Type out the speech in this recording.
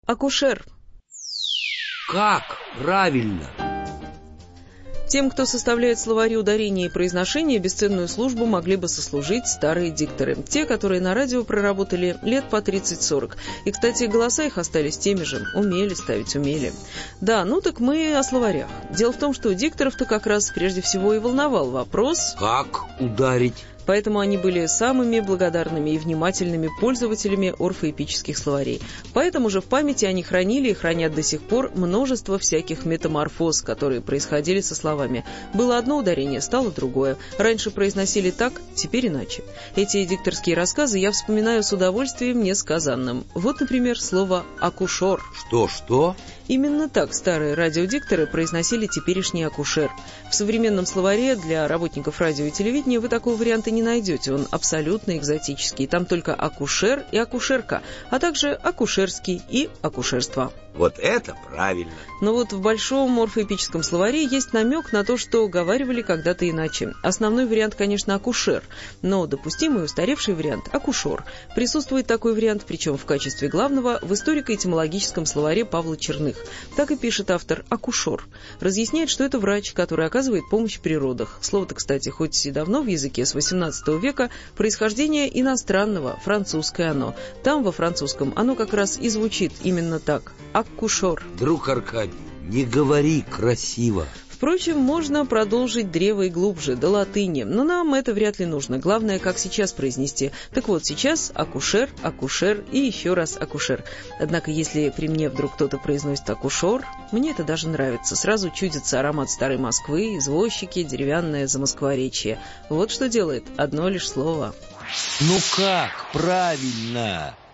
Акушер. Как правильно? Тем, кто составляет словари ударения и произношения, бесценную службу могли бы сослужить старые дикторы. Те, которые на радио проработали лет по 30-40. И, кстати, голоса их остались теми же. Умели ставить, умели. Да, ну так мы о словарях. Дело в том, что дикторов-то как раз прежде всего и волновал вопрос... Как ударить? Поэтому они были самыми благодарными и внимательными пользователями орфоэпических словарей. Поэтому же в памяти они хранили и хранят до сих пор множество всяких метаморфоз, которые происходили со словами. Было одно ударение, стало другое. Раньше произносили так, теперь иначе. Эти дикторские рассказы я вспоминаю с удовольствием несказанным. Вот, например, слово «акушер». Что? Именно так старые радиодикторы произносили теперешний акушер. В современном словаре для работников радио и телевидения вы такого варианта не найдете. Он абсолютно экзотический. Там только акушер и акушерка, а также акушерский и акушерство. Вот это правильно. Но вот в большом морфоэпическом словаре есть намек на то, что говаривали когда-то иначе. Основной вариант, конечно, акушер, но допустимый устаревший вариант – акушер. Присутствует такой вариант, причем в качестве главного, в историко-этимологическом словаре Павла Черных. Так и пишет автор «акушер». Разъясняет, что это врач, который оказывает помощь при родах. Слово-то, кстати, хоть и давно в языке, с XVIII века, происхождение иностранного, французское оно. Там, во французском, оно как раз и звучит именно так – акушер. Друг Аркадий, не говори красиво. Впрочем, можно продолжить древо и глубже, до латыни, но нам это вряд ли нужно. Главное, как сейчас произнести. Так вот, сейчас акушер, акушер и еще раз акушер. Однако, если при мне вдруг кто-то произносит акушер, мне это даже нравится. Сразу чудится аромат старой Москвы, извозчики, деревянное замоскворечье. Вот что делает одно лишь слово. Ну как правильно?